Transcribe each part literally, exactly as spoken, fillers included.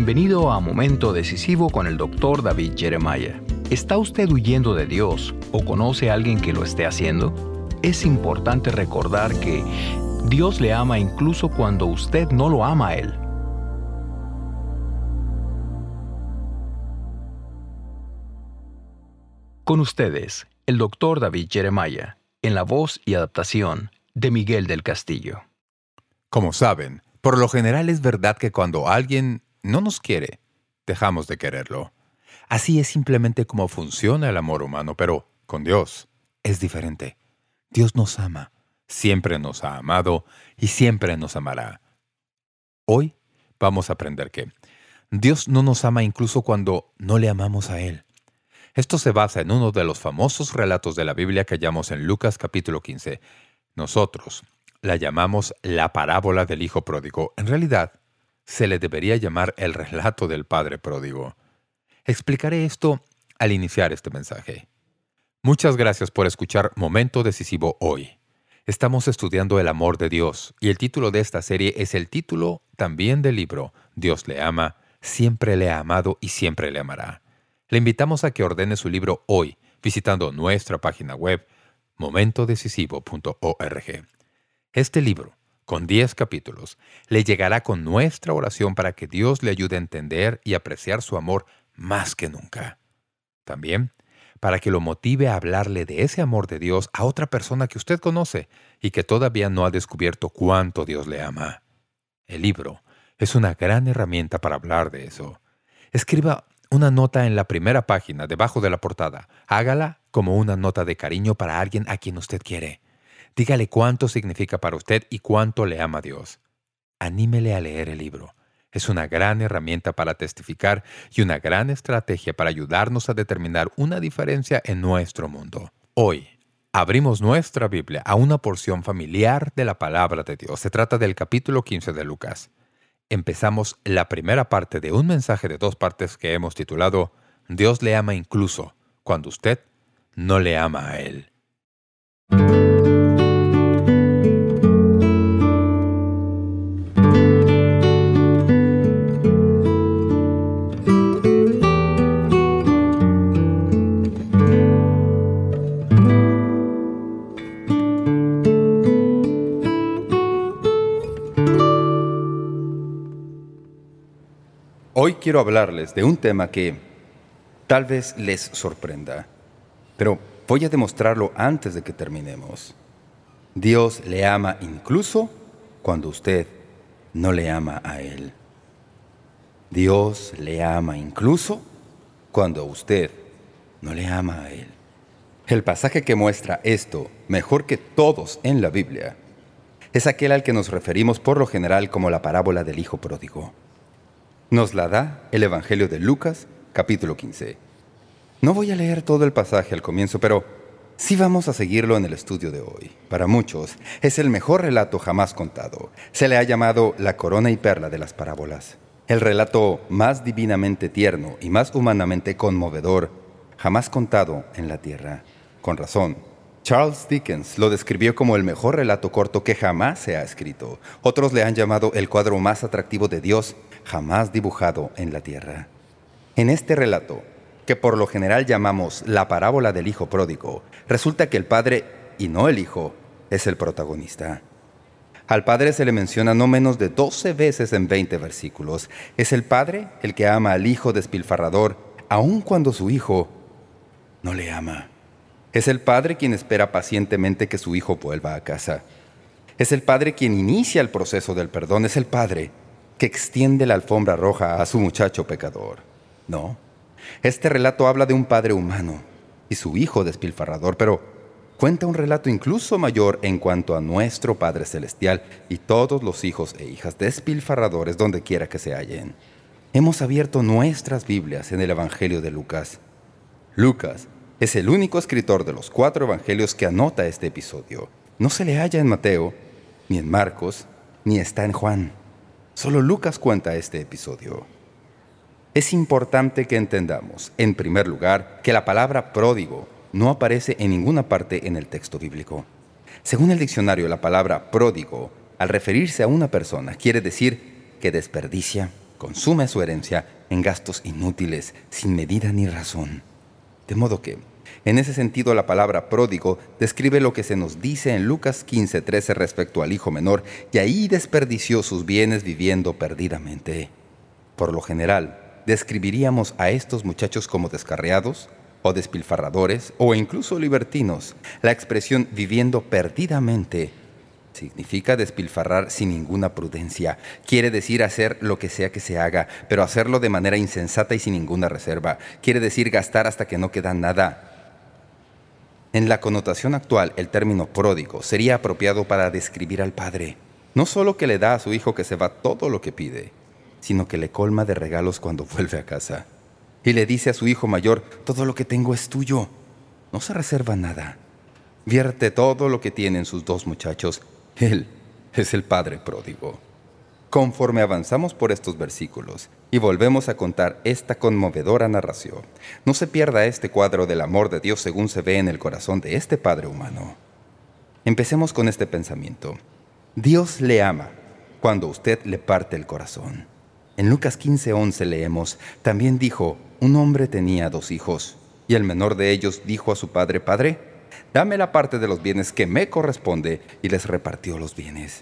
Bienvenido a Momento Decisivo con el doctor David Jeremiah. ¿Está usted huyendo de Dios o conoce a alguien que lo esté haciendo? Es importante recordar que Dios le ama incluso cuando usted no lo ama a Él. Con ustedes, el doctor David Jeremiah, en la voz y adaptación de Miguel del Castillo. Como saben, por lo general es verdad que cuando alguien no nos quiere, dejamos de quererlo. Así es simplemente como funciona el amor humano, pero con Dios es diferente. Dios nos ama, siempre nos ha amado y siempre nos amará. Hoy vamos a aprender que Dios no nos ama incluso cuando no le amamos a Él. Esto se basa en uno de los famosos relatos de la Biblia que hallamos en Lucas capítulo quince. Nosotros la llamamos la parábola del hijo pródigo. En realidad, se le debería llamar el relato del padre pródigo. Explicaré esto al iniciar este mensaje. Muchas gracias por escuchar Momento Decisivo hoy. Estamos estudiando el amor de Dios, y el título de esta serie es el título también del libro Dios le ama, siempre le ha amado y siempre le amará. Le invitamos a que ordene su libro hoy, visitando nuestra página web, momento decisivo punto org. Este libro, con diez capítulos, le llegará con nuestra oración para que Dios le ayude a entender y apreciar su amor más que nunca. También, para que lo motive a hablarle de ese amor de Dios a otra persona que usted conoce y que todavía no ha descubierto cuánto Dios le ama. El libro es una gran herramienta para hablar de eso. Escriba una nota en la primera página, debajo de la portada. Hágala como una nota de cariño para alguien a quien usted quiere. Dígale cuánto significa para usted y cuánto le ama a Dios. Anímele a leer el libro. Es una gran herramienta para testificar y una gran estrategia para ayudarnos a determinar una diferencia en nuestro mundo. Hoy, abrimos nuestra Biblia a una porción familiar de la palabra de Dios. Se trata del capítulo quince de Lucas. Empezamos la primera parte de un mensaje de dos partes que hemos titulado Dios le ama incluso cuando usted no le ama a Él. Hoy quiero hablarles de un tema que tal vez les sorprenda, pero voy a demostrarlo antes de que terminemos. Dios le ama incluso cuando usted no le ama a Él. Dios le ama incluso cuando usted no le ama a Él. El pasaje que muestra esto mejor que todos en la Biblia es aquel al que nos referimos por lo general como la parábola del hijo pródigo. Nos la da el Evangelio de Lucas, capítulo quince. No voy a leer todo el pasaje al comienzo, pero sí vamos a seguirlo en el estudio de hoy. Para muchos, es el mejor relato jamás contado. Se le ha llamado la corona y perla de las parábolas. El relato más divinamente tierno y más humanamente conmovedor jamás contado en la tierra. Con razón, Charles Dickens lo describió como el mejor relato corto que jamás se ha escrito. Otros le han llamado el cuadro más atractivo de Dios jamás dibujado en la tierra. En este relato, que por lo general llamamos la parábola del hijo pródigo, resulta que el padre, y no el hijo, es el protagonista. Al padre se le menciona no menos de doce veces en veinte versículos. Es el padre el que ama al hijo despilfarrador, aun cuando su hijo no le ama. Es el padre quien espera pacientemente que su hijo vuelva a casa. Es el padre quien inicia el proceso del perdón. Es el padre que extiende la alfombra roja a su muchacho pecador. No, este relato habla de un padre humano y su hijo despilfarrador, pero cuenta un relato incluso mayor en cuanto a nuestro Padre Celestial y todos los hijos e hijas despilfarradores donde quiera que se hallen. Hemos abierto nuestras Biblias en el Evangelio de Lucas. Lucas es el único escritor de los cuatro evangelios que anota este episodio. No se le halla en Mateo, ni en Marcos, ni está en Juan. Solo Lucas cuenta este episodio. Es importante que entendamos, en primer lugar, que la palabra pródigo no aparece en ninguna parte en el texto bíblico. Según el diccionario, la palabra pródigo, al referirse a una persona, quiere decir que desperdicia, consume su herencia en gastos inútiles, sin medida ni razón. De modo que, en ese sentido, la palabra pródigo describe lo que se nos dice en Lucas quince trece respecto al hijo menor, y ahí desperdició sus bienes viviendo perdidamente. Por lo general, describiríamos a estos muchachos como descarriados, o despilfarradores, o incluso libertinos. La expresión viviendo perdidamente significa despilfarrar sin ninguna prudencia. Quiere decir hacer lo que sea que se haga, pero hacerlo de manera insensata y sin ninguna reserva. Quiere decir gastar hasta que no queda nada. En la connotación actual, el término pródigo sería apropiado para describir al padre. No solo que le da a su hijo que se va todo lo que pide, sino que le colma de regalos cuando vuelve a casa. Y le dice a su hijo mayor, todo lo que tengo es tuyo. No se reserva nada. Vierte todo lo que tienen sus dos muchachos. Él es el padre pródigo. Conforme avanzamos por estos versículos y volvemos a contar esta conmovedora narración, no se pierda este cuadro del amor de Dios según se ve en el corazón de este padre humano. Empecemos con este pensamiento. Dios le ama cuando usted le parte el corazón. En Lucas quince once leemos, también dijo, un hombre tenía dos hijos, y el menor de ellos dijo a su padre, «Padre, dame la parte de los bienes que me corresponde», y les repartió los bienes.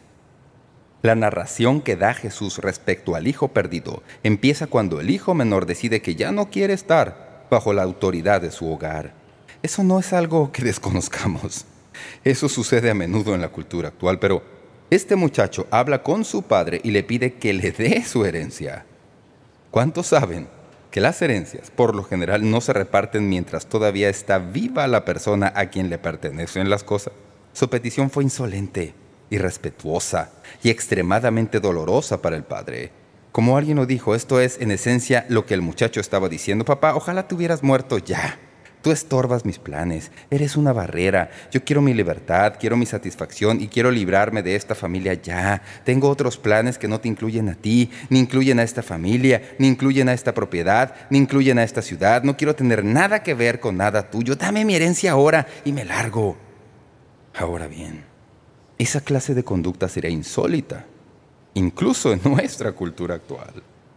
La narración que da Jesús respecto al hijo perdido empieza cuando el hijo menor decide que ya no quiere estar bajo la autoridad de su hogar. Eso no es algo que desconozcamos. Eso sucede a menudo en la cultura actual, pero este muchacho habla con su padre y le pide que le dé su herencia. ¿Cuántos saben que las herencias, por lo general, no se reparten mientras todavía está viva la persona a quien le pertenecen las cosas? Su petición fue insolente, irrespetuosa y extremadamente dolorosa para el padre. Como alguien lo dijo, esto es, en esencia, lo que el muchacho estaba diciendo. «Papá, ojalá te hubieras muerto ya. Tú estorbas mis planes. Eres una barrera. Yo quiero mi libertad, quiero mi satisfacción y quiero librarme de esta familia ya. Tengo otros planes que no te incluyen a ti, ni incluyen a esta familia, ni incluyen a esta propiedad, ni incluyen a esta ciudad. No quiero tener nada que ver con nada tuyo. Dame mi herencia ahora y me largo». Ahora bien, esa clase de conducta sería insólita, incluso en nuestra cultura actual.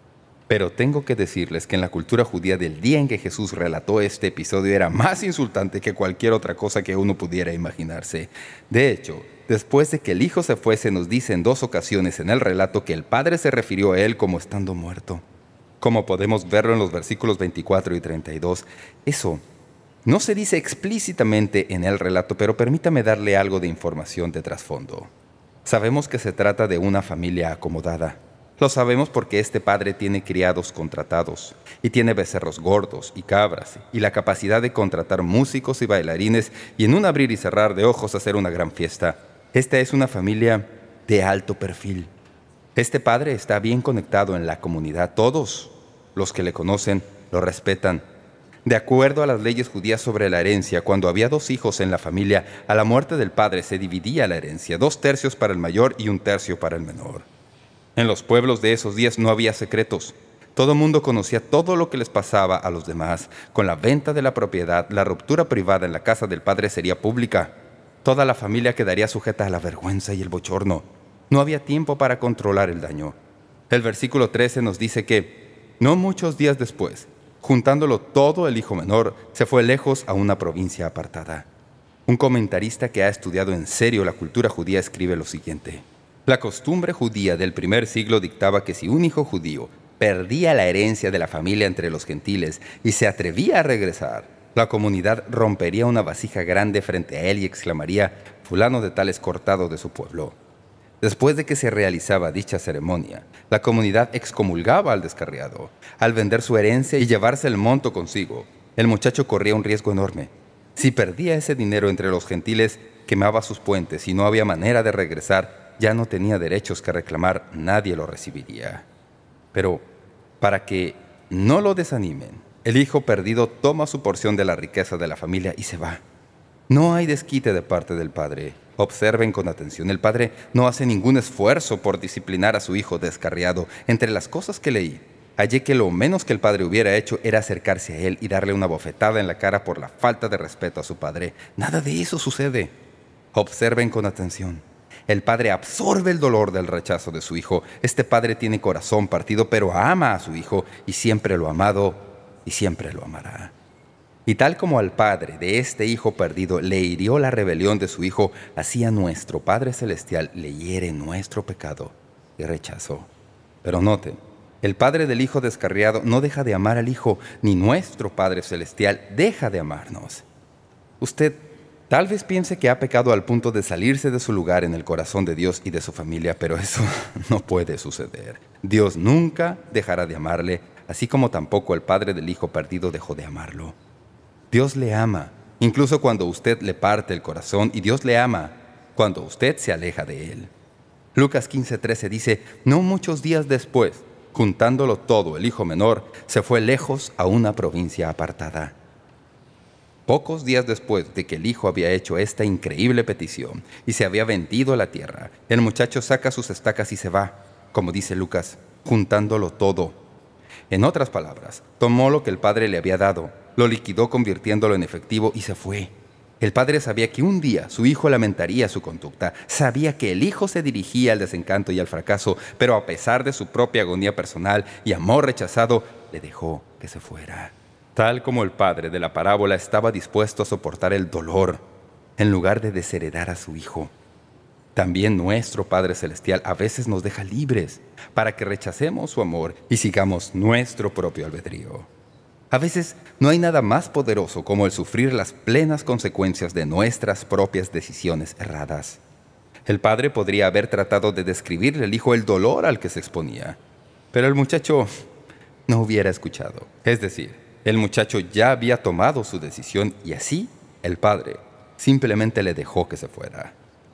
Pero tengo que decirles que en la cultura judía del día en que Jesús relató este episodio era más insultante que cualquier otra cosa que uno pudiera imaginarse. De hecho, después de que el hijo se fue, se nos dice en dos ocasiones en el relato que el padre se refirió a él como estando muerto. Como podemos verlo en los versículos veinticuatro y treinta y dos, eso no se dice explícitamente en el relato, pero permítame darle algo de información de trasfondo. Sabemos que se trata de una familia acomodada. Lo sabemos porque este padre tiene criados contratados, y tiene becerros gordos y cabras, y la capacidad de contratar músicos y bailarines, y en un abrir y cerrar de ojos hacer una gran fiesta. Esta es una familia de alto perfil. Este padre está bien conectado en la comunidad. Todos los que le conocen lo respetan. De acuerdo a las leyes judías sobre la herencia, cuando había dos hijos en la familia, a la muerte del padre se dividía la herencia, dos tercios para el mayor y un tercio para el menor. En los pueblos de esos días no había secretos. Todo el mundo conocía todo lo que les pasaba a los demás. Con la venta de la propiedad, la ruptura privada en la casa del padre sería pública. Toda la familia quedaría sujeta a la vergüenza y el bochorno. No había tiempo para controlar el daño. El versículo trece nos dice que, no muchos días después, juntándolo todo, el hijo menor se fue lejos a una provincia apartada. Un comentarista que ha estudiado en serio la cultura judía escribe lo siguiente. La costumbre judía del primer siglo dictaba que si un hijo judío perdía la herencia de la familia entre los gentiles y se atrevía a regresar, la comunidad rompería una vasija grande frente a él y exclamaría, «Fulano de tal es cortado de su pueblo». Después de que se realizaba dicha ceremonia, la comunidad excomulgaba al descarriado. Al vender su herencia y llevarse el monto consigo, el muchacho corría un riesgo enorme. Si perdía ese dinero entre los gentiles, quemaba sus puentes y no había manera de regresar. Ya no tenía derechos que reclamar, nadie lo recibiría. Pero, para que no lo desanimen, el hijo perdido toma su porción de la riqueza de la familia y se va. No hay desquite de parte del padre. Observen con atención, el padre no hace ningún esfuerzo por disciplinar a su hijo descarriado. Entre las cosas que leí, hallé que lo menos que el padre hubiera hecho era acercarse a él y darle una bofetada en la cara por la falta de respeto a su padre. Nada de eso sucede. Observen con atención. El padre absorbe el dolor del rechazo de su hijo. Este padre tiene corazón partido, pero ama a su hijo y siempre lo ha amado y siempre lo amará. Y tal como al padre de este hijo perdido le hirió la rebelión de su hijo, así a nuestro Padre Celestial le hiere nuestro pecado y rechazo. Pero noten, el padre del hijo descarriado no deja de amar al hijo, ni nuestro Padre Celestial deja de amarnos. Usted tal vez piense que ha pecado al punto de salirse de su lugar en el corazón de Dios y de su familia, pero eso no puede suceder. Dios nunca dejará de amarle, así como tampoco el padre del hijo perdido dejó de amarlo. Dios le ama, incluso cuando usted le parte el corazón, y Dios le ama cuando usted se aleja de Él. Lucas quince trece dice, no muchos días después, juntándolo todo, el hijo menor se fue lejos a una provincia apartada. Pocos días después de que el hijo había hecho esta increíble petición y se había vendido la tierra, el muchacho saca sus estacas y se va, como dice Lucas, juntándolo todo. En otras palabras, tomó lo que el padre le había dado, lo liquidó convirtiéndolo en efectivo y se fue. El padre sabía que un día su hijo lamentaría su conducta, sabía que el hijo se dirigía al desencanto y al fracaso, pero a pesar de su propia agonía personal y amor rechazado, le dejó que se fuera. Tal como el padre de la parábola estaba dispuesto a soportar el dolor en lugar de desheredar a su hijo. También nuestro Padre Celestial a veces nos deja libres para que rechacemos su amor y sigamos nuestro propio albedrío. A veces no hay nada más poderoso como el sufrir las plenas consecuencias de nuestras propias decisiones erradas. El padre podría haber tratado de describirle al hijo el dolor al que se exponía, pero el muchacho no hubiera escuchado. Es decir, el muchacho ya había tomado su decisión y así el padre simplemente le dejó que se fuera.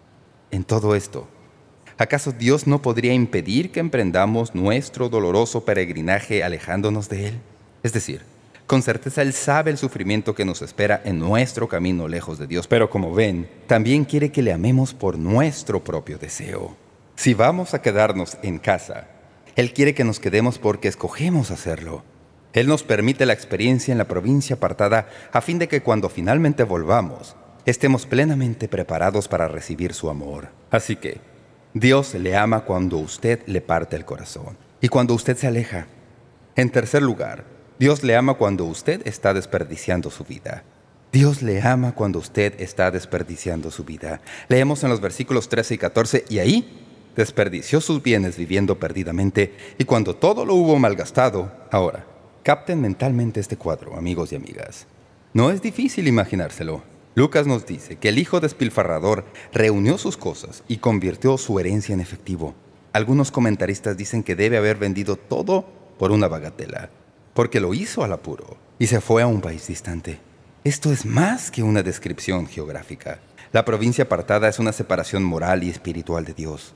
En todo esto, ¿acaso Dios no podría impedir que emprendamos nuestro doloroso peregrinaje alejándonos de Él? Es decir, con certeza Él sabe el sufrimiento que nos espera en nuestro camino lejos de Dios, pero como ven, también quiere que le amemos por nuestro propio deseo. Si vamos a quedarnos en casa, Él quiere que nos quedemos porque escogemos hacerlo. Él nos permite la experiencia en la provincia apartada a fin de que cuando finalmente volvamos, estemos plenamente preparados para recibir su amor. Así que, Dios le ama cuando usted le parte el corazón y cuando usted se aleja. En tercer lugar, Dios le ama cuando usted está desperdiciando su vida. Dios le ama cuando usted está desperdiciando su vida. Leemos en los versículos trece y catorce, y ahí desperdició sus bienes viviendo perdidamente, y cuando todo lo hubo malgastado. Ahora, capten mentalmente este cuadro, amigos y amigas. No es difícil imaginárselo. Lucas nos dice que el hijo despilfarrador reunió sus cosas y convirtió su herencia en efectivo. Algunos comentaristas dicen que debe haber vendido todo por una bagatela, porque lo hizo al apuro y se fue a un país distante. Esto es más que una descripción geográfica. La provincia apartada es una separación moral y espiritual de Dios.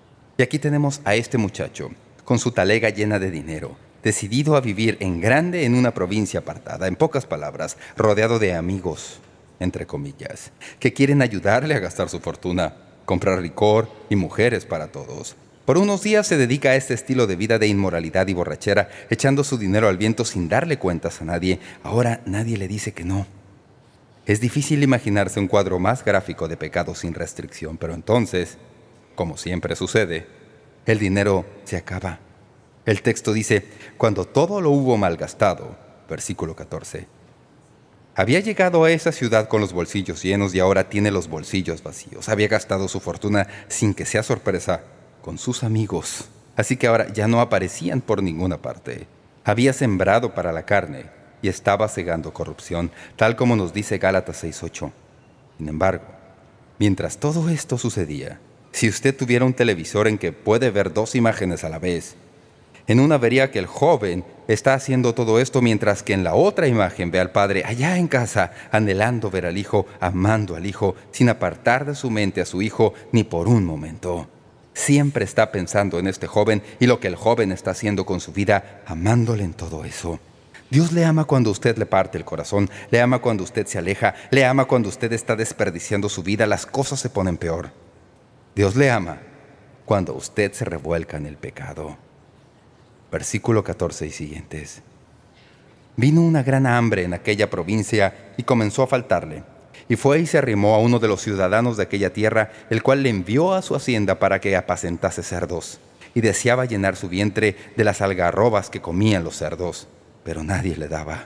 Y aquí tenemos a este muchacho, con su talega llena de dinero, decidido a vivir en grande en una provincia apartada, en pocas palabras, rodeado de amigos, entre comillas, que quieren ayudarle a gastar su fortuna, comprar licor y mujeres para todos. Por unos días se dedica a este estilo de vida de inmoralidad y borrachera, echando su dinero al viento sin darle cuentas a nadie. Ahora nadie le dice que no. Es difícil imaginarse un cuadro más gráfico de pecado sin restricción, pero entonces, como siempre sucede, el dinero se acaba. El texto dice, cuando todo lo hubo malgastado, versículo catorce. Había llegado a esa ciudad con los bolsillos llenos y ahora tiene los bolsillos vacíos. Había gastado su fortuna sin que sea sorpresa con sus amigos. Así que ahora ya no aparecían por ninguna parte. Había sembrado para la carne y estaba segando corrupción, tal como nos dice Gálatas seis ocho. Sin embargo, mientras todo esto sucedía, si usted tuviera un televisor en que puede ver dos imágenes a la vez, en una vería que el joven está haciendo todo esto, mientras que en la otra imagen ve al padre allá en casa, anhelando ver al hijo, amando al hijo, sin apartar de su mente a su hijo ni por un momento. Siempre está pensando en este joven y lo que el joven está haciendo con su vida, amándole en todo eso. Dios le ama cuando usted le parte el corazón, le ama cuando usted se aleja, le ama cuando usted está desperdiciando su vida, las cosas se ponen peor. Dios le ama cuando usted se revuelca en el pecado. Versículo catorce y siguientes. Vino una gran hambre en aquella provincia y comenzó a faltarle, y fue y se arrimó a uno de los ciudadanos de aquella tierra, el cual le envió a su hacienda para que apacentase cerdos. Y deseaba llenar su vientre de las algarrobas que comían los cerdos, pero nadie le daba.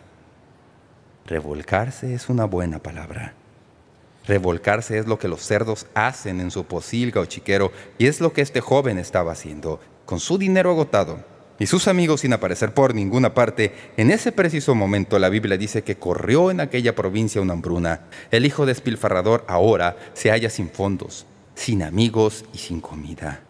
Revolcarse es una buena palabra. Revolcarse es lo que los cerdos hacen en su pocilga o chiquero, y es lo que este joven estaba haciendo. Con su dinero agotado y sus amigos sin aparecer por ninguna parte, en ese preciso momento la Biblia dice que corrió en aquella provincia una hambruna. El hijo despilfarrador ahora se halla sin fondos, sin amigos y sin comida.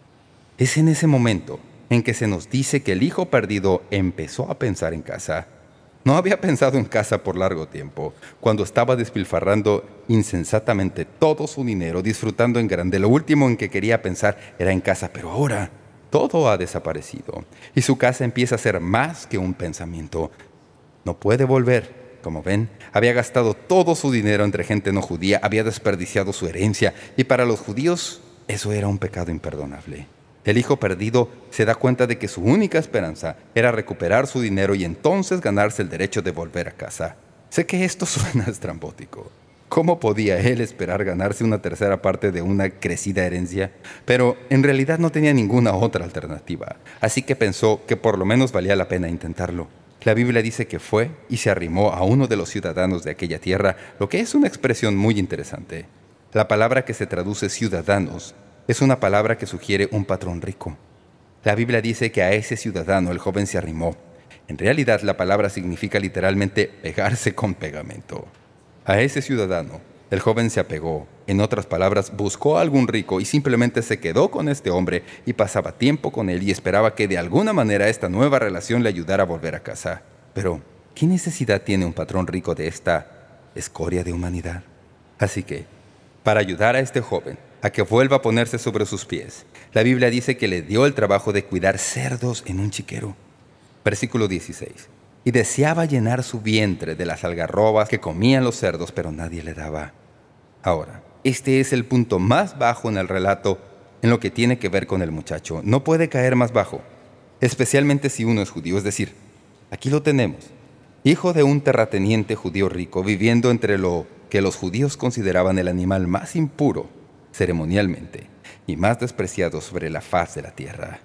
Es en ese momento en que se nos dice que el hijo perdido empezó a pensar en casa. No había pensado en casa por largo tiempo, cuando estaba despilfarrando insensatamente todo su dinero, disfrutando en grande. Lo último en que quería pensar era en casa, pero ahora todo ha desaparecido y su casa empieza a ser más que un pensamiento. No puede volver. Como ven, había gastado todo su dinero entre gente no judía, había desperdiciado su herencia, y para los judíos eso era un pecado imperdonable. El hijo perdido se da cuenta de que su única esperanza era recuperar su dinero y entonces ganarse el derecho de volver a casa. Sé que esto suena estrambótico. ¿Cómo podía él esperar ganarse una tercera parte de una crecida herencia? Pero en realidad no tenía ninguna otra alternativa, así que pensó que por lo menos valía la pena intentarlo. La Biblia dice que fue y se arrimó a uno de los ciudadanos de aquella tierra, lo que es una expresión muy interesante. La palabra que se traduce ciudadanos es una palabra que sugiere un patrón rico. La Biblia dice que a ese ciudadano el joven se arrimó. En realidad la palabra significa literalmente pegarse con pegamento. A ese ciudadano el joven se apegó. En otras palabras, buscó a algún rico y simplemente se quedó con este hombre y pasaba tiempo con él y esperaba que de alguna manera esta nueva relación le ayudara a volver a casa. Pero, ¿qué necesidad tiene un patrón rico de esta escoria de humanidad? Así que, para ayudar a este joven a que vuelva a ponerse sobre sus pies, la Biblia dice que le dio el trabajo de cuidar cerdos en un chiquero. Versículo dieciséis. Y deseaba llenar su vientre de las algarrobas que comían los cerdos, pero nadie le daba. Ahora, este es el punto más bajo en el relato en lo que tiene que ver con el muchacho. No puede caer más bajo, especialmente si uno es judío. Es decir, aquí lo tenemos. Hijo de un terrateniente judío rico, viviendo entre lo que los judíos consideraban el animal más impuro ceremonialmente y más despreciado sobre la faz de la tierra.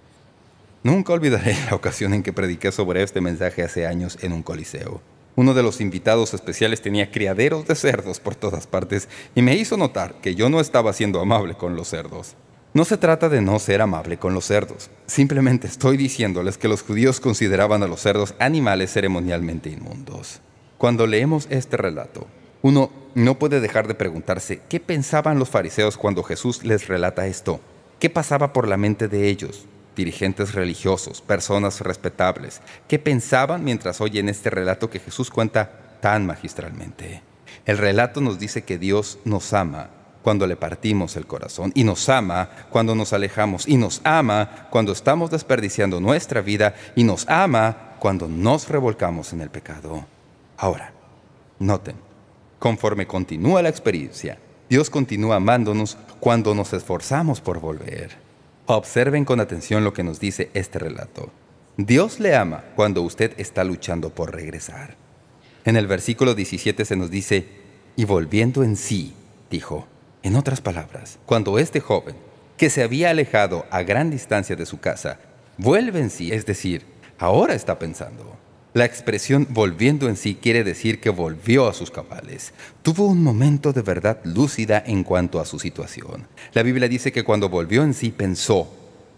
Nunca olvidaré la ocasión en que prediqué sobre este mensaje hace años en un coliseo. Uno de los invitados especiales tenía criaderos de cerdos por todas partes y me hizo notar que yo no estaba siendo amable con los cerdos. No se trata de no ser amable con los cerdos. Simplemente estoy diciéndoles que los judíos consideraban a los cerdos animales ceremonialmente inmundos. Cuando leemos este relato, uno no puede dejar de preguntarse qué pensaban los fariseos cuando Jesús les relata esto. ¿Qué pasaba por la mente de ellos? Dirigentes religiosos, personas respetables, ¿qué pensaban mientras oyen este relato que Jesús cuenta tan magistralmente? El relato nos dice que Dios nos ama cuando le partimos el corazón, y nos ama cuando nos alejamos, y nos ama cuando estamos desperdiciando nuestra vida, y nos ama cuando nos revolcamos en el pecado. Ahora, noten, conforme continúa la experiencia, Dios continúa amándonos cuando nos esforzamos por volver. Observen con atención lo que nos dice este relato. Dios le ama cuando usted está luchando por regresar. En el versículo diecisiete se nos dice, y volviendo en sí, dijo. En otras palabras, cuando este joven, que se había alejado a gran distancia de su casa, vuelve en sí, es decir, ahora está pensando. La expresión volviendo en sí quiere decir que volvió a sus cabales. Tuvo un momento de verdad lúcida en cuanto a su situación. La Biblia dice que cuando volvió en sí pensó,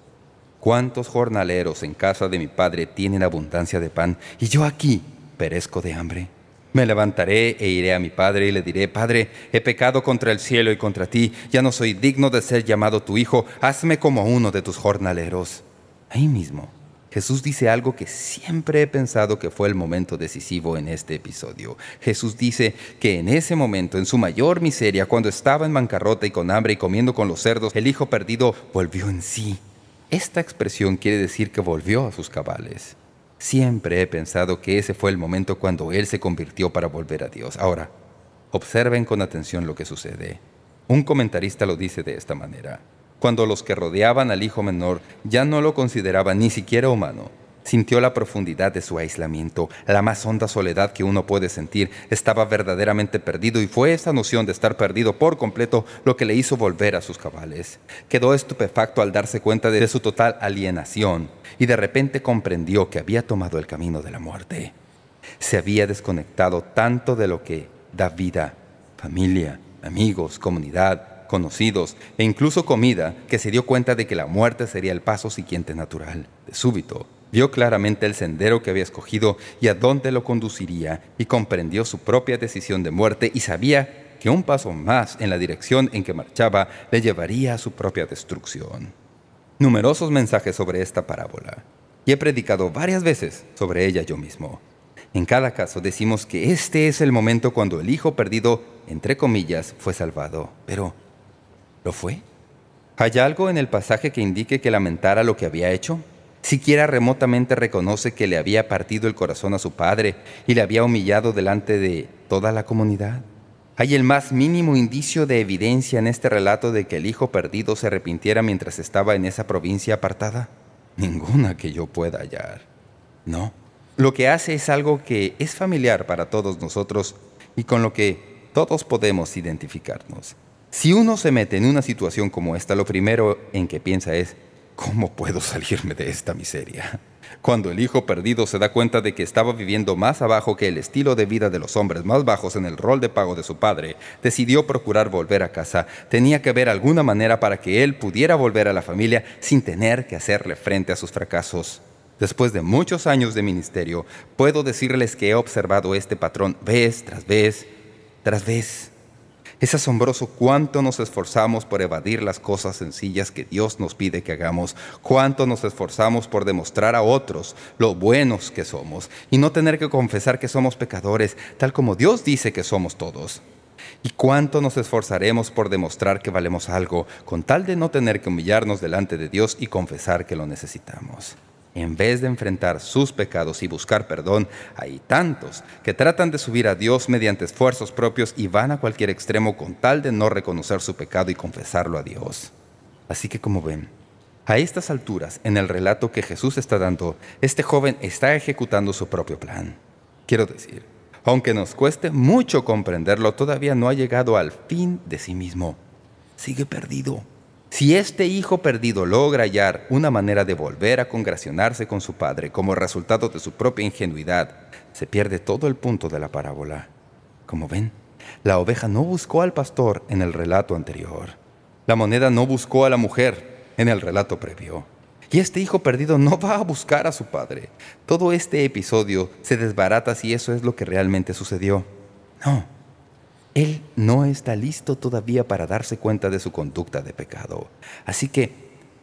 ¿cuántos jornaleros en casa de mi padre tienen abundancia de pan y yo aquí perezco de hambre? Me levantaré e iré a mi padre y le diré, Padre, he pecado contra el cielo y contra ti, ya no soy digno de ser llamado tu hijo, hazme como uno de tus jornaleros. Ahí mismo, Jesús dice algo que siempre he pensado que fue el momento decisivo en este episodio. Jesús dice que en ese momento, en su mayor miseria, cuando estaba en bancarrota y con hambre y comiendo con los cerdos, el hijo perdido volvió en sí. Esta expresión quiere decir que volvió a sus cabales. Siempre he pensado que ese fue el momento cuando él se convirtió para volver a Dios. Ahora, observen con atención lo que sucede. Un comentarista lo dice de esta manera. Cuando los que rodeaban al hijo menor ya no lo consideraban ni siquiera humano, Sintió la profundidad de su aislamiento, la más honda soledad que uno puede sentir. Estaba verdaderamente perdido y fue esa noción de estar perdido por completo lo que le hizo volver a sus cabales. Quedó estupefacto al darse cuenta de su total alienación y de repente comprendió que había tomado el camino de la muerte. Se había desconectado tanto de lo que da vida, familia, amigos, comunidad, conocidos e incluso comida, que se dio cuenta de que la muerte sería el paso siguiente natural. De súbito, vio claramente el sendero que había escogido y a dónde lo conduciría, y comprendió su propia decisión de muerte y sabía que un paso más en la dirección en que marchaba le llevaría a su propia destrucción. Numerosos mensajes sobre esta parábola, y he predicado varias veces sobre ella yo mismo. En cada caso decimos que este es el momento cuando el hijo perdido, entre comillas, fue salvado. Pero, ¿lo fue? ¿Hay algo en el pasaje que indique que lamentara lo que había hecho? Siquiera remotamente reconoce que le había partido el corazón a su padre y le había humillado delante de toda la comunidad. ¿Hay el más mínimo indicio de evidencia en este relato de que el hijo perdido se arrepintiera mientras estaba en esa provincia apartada? Ninguna que yo pueda hallar. No. Lo que hace es algo que es familiar para todos nosotros y con lo que todos podemos identificarnos. Si uno se mete en una situación como esta, lo primero en que piensa es: ¿cómo puedo salirme de esta miseria? Cuando el hijo perdido se da cuenta de que estaba viviendo más abajo que el estilo de vida de los hombres más bajos en el rol de pago de su padre, decidió procurar volver a casa. Tenía que haber alguna manera para que él pudiera volver a la familia sin tener que hacerle frente a sus fracasos. Después de muchos años de ministerio, puedo decirles que he observado este patrón vez tras vez tras vez. Es asombroso cuánto nos esforzamos por evadir las cosas sencillas que Dios nos pide que hagamos, cuánto nos esforzamos por demostrar a otros lo buenos que somos y no tener que confesar que somos pecadores, tal como Dios dice que somos todos. Y cuánto nos esforzaremos por demostrar que valemos algo, con tal de no tener que humillarnos delante de Dios y confesar que lo necesitamos. En vez de enfrentar sus pecados y buscar perdón, hay tantos que tratan de subir a Dios mediante esfuerzos propios y van a cualquier extremo con tal de no reconocer su pecado y confesarlo a Dios. Así que, como ven, a estas alturas, en el relato que Jesús está dando, este joven está ejecutando su propio plan. Quiero decir, aunque nos cueste mucho comprenderlo, todavía no ha llegado al fin de sí mismo. Sigue perdido. Si este hijo perdido logra hallar una manera de volver a congracionarse con su padre como resultado de su propia ingenuidad, se pierde todo el punto de la parábola. Como ven, la oveja no buscó al pastor en el relato anterior. La moneda no buscó a la mujer en el relato previo. Y este hijo perdido no va a buscar a su padre. Todo este episodio se desbarata si eso es lo que realmente sucedió. No. Él no está listo todavía para darse cuenta de su conducta de pecado. Así que,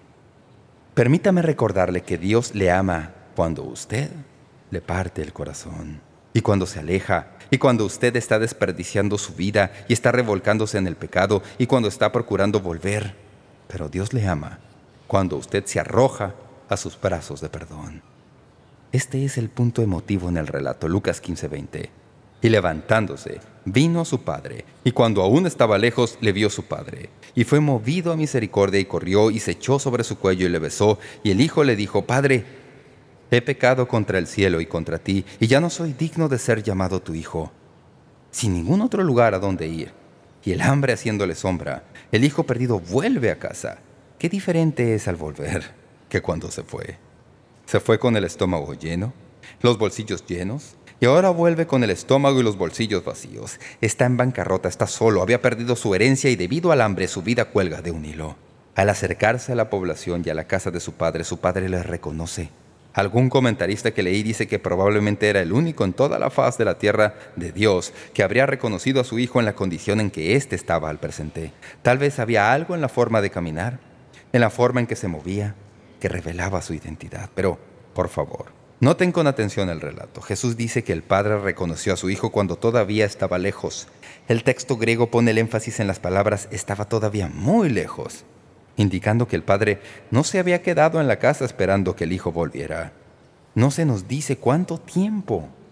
permítame recordarle que Dios le ama cuando usted le parte el corazón, y cuando se aleja, y cuando usted está desperdiciando su vida y está revolcándose en el pecado, y cuando está procurando volver. Pero Dios le ama cuando usted se arroja a sus brazos de perdón. Este es el punto emotivo en el relato, Lucas quince veinte. Y levantándose, vino a su padre, y cuando aún estaba lejos, le vio su padre. Y fue movido a misericordia, y corrió, y se echó sobre su cuello, y le besó. Y el hijo le dijo: Padre, he pecado contra el cielo y contra ti, y ya no soy digno de ser llamado tu hijo. Sin ningún otro lugar a donde ir, y el hambre haciéndole sombra, el hijo perdido vuelve a casa. Qué diferente es al volver que cuando se fue. Se fue con el estómago lleno, los bolsillos llenos, y ahora vuelve con el estómago y los bolsillos vacíos. Está en bancarrota, está solo, había perdido su herencia y debido al hambre su vida cuelga de un hilo. Al acercarse a la población y a la casa de su padre, su padre le reconoce. Algún comentarista que leí dice que probablemente era el único en toda la faz de la tierra de Dios que habría reconocido a su hijo en la condición en que éste estaba al presente. Tal vez había algo en la forma de caminar, en la forma en que se movía, que revelaba su identidad. Pero, por favor, noten con atención el relato. Jesús dice que el padre reconoció a su hijo cuando todavía estaba lejos. El texto griego pone el énfasis en las palabras «estaba todavía muy lejos», indicando que el padre no se había quedado en la casa esperando que el hijo volviera. No se nos dice cuánto tiempo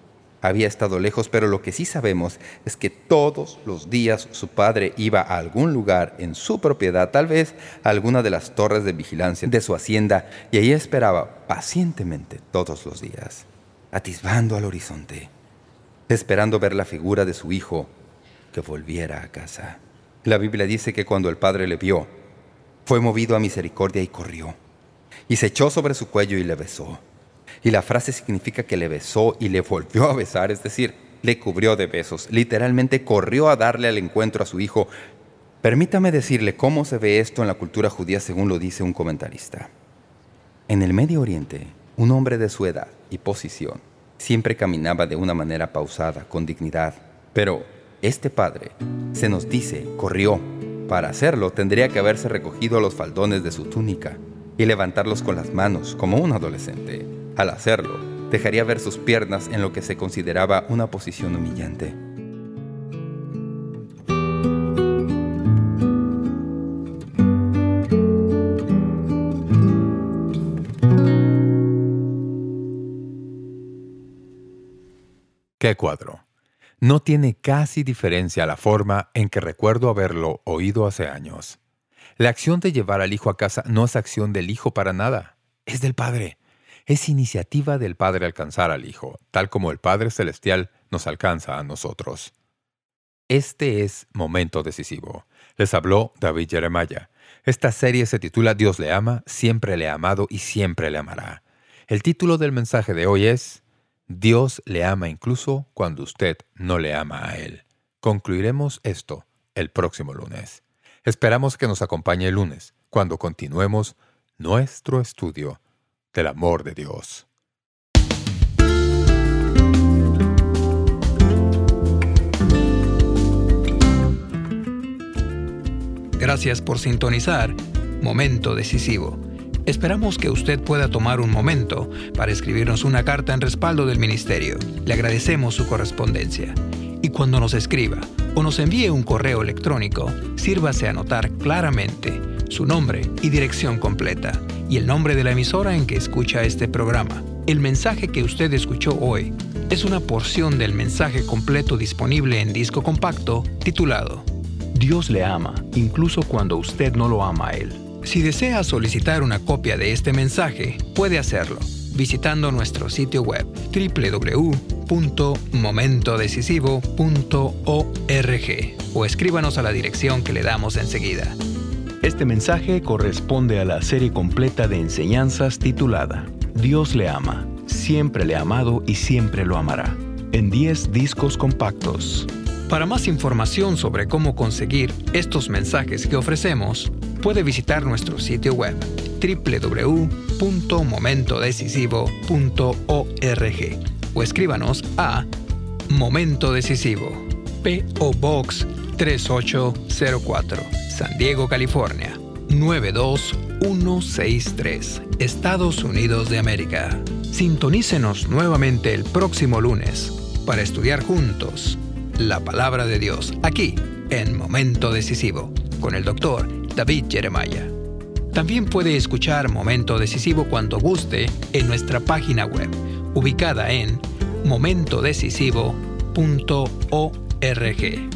había estado lejos, pero lo que sí sabemos es que todos los días su padre iba a algún lugar en su propiedad, tal vez a alguna de las torres de vigilancia de su hacienda, y ahí esperaba pacientemente todos los días, atisbando al horizonte, esperando ver la figura de su hijo que volviera a casa. La Biblia dice que cuando el padre le vio, fue movido a misericordia y corrió, y se echó sobre su cuello y le besó. Y la frase significa que le besó y le volvió a besar, es decir, le cubrió de besos. Literalmente corrió a darle al encuentro a su hijo. Permítame decirle cómo se ve esto en la cultura judía según lo dice un comentarista. En el Medio Oriente, un hombre de su edad y posición siempre caminaba de una manera pausada, con dignidad. Pero este padre, se nos dice, corrió. Para hacerlo, tendría que haberse recogido los faldones de su túnica y levantarlos con las manos, como un adolescente. Al hacerlo, dejaría ver sus piernas en lo que se consideraba una posición humillante. ¡Qué cuadro! No tiene casi diferencia la forma en que recuerdo haberlo oído hace años. La acción de llevar al hijo a casa no es acción del hijo para nada, es del Padre. Es iniciativa del Padre alcanzar al Hijo, tal como el Padre Celestial nos alcanza a nosotros. Este es Momento Decisivo. Les habló David Jeremiah. Esta serie se titula Dios le ama, siempre le ha amado y siempre le amará. El título del mensaje de hoy es Dios le ama incluso cuando usted no le ama a Él. Concluiremos esto el próximo lunes. Esperamos que nos acompañe el lunes, cuando continuemos nuestro estudio del amor de Dios. Gracias por sintonizar Momento Decisivo. Esperamos que usted pueda tomar un momento para escribirnos una carta en respaldo del ministerio. Le agradecemos su correspondencia. Y cuando nos escriba o nos envíe un correo electrónico, sírvase a anotar claramente su nombre y dirección completa y el nombre de la emisora en que escucha este programa. El mensaje que usted escuchó hoy es una porción del mensaje completo disponible en disco compacto titulado Dios le ama, incluso cuando usted no lo ama a Él. Si desea solicitar una copia de este mensaje, puede hacerlo visitando nuestro sitio web doble u doble u doble u punto momento decisivo punto org o escríbanos a la dirección que le damos enseguida. Este mensaje corresponde a la serie completa de enseñanzas titulada Dios le ama, siempre le ha amado y siempre lo amará, en diez discos compactos. Para más información sobre cómo conseguir estos mensajes que ofrecemos, puede visitar nuestro sitio web doble u doble u doble u punto momento decisivo punto org o escríbanos a Momento Decisivo, P O Box tres ocho cero cuatro, San Diego, California, nueve dos uno seis tres, Estados Unidos de América. Sintonícenos nuevamente el próximo lunes para estudiar juntos la Palabra de Dios, aquí en Momento Decisivo, con el doctor David Jeremiah. También puede escuchar Momento Decisivo cuando guste en nuestra página web, ubicada en momento decisivo punto org.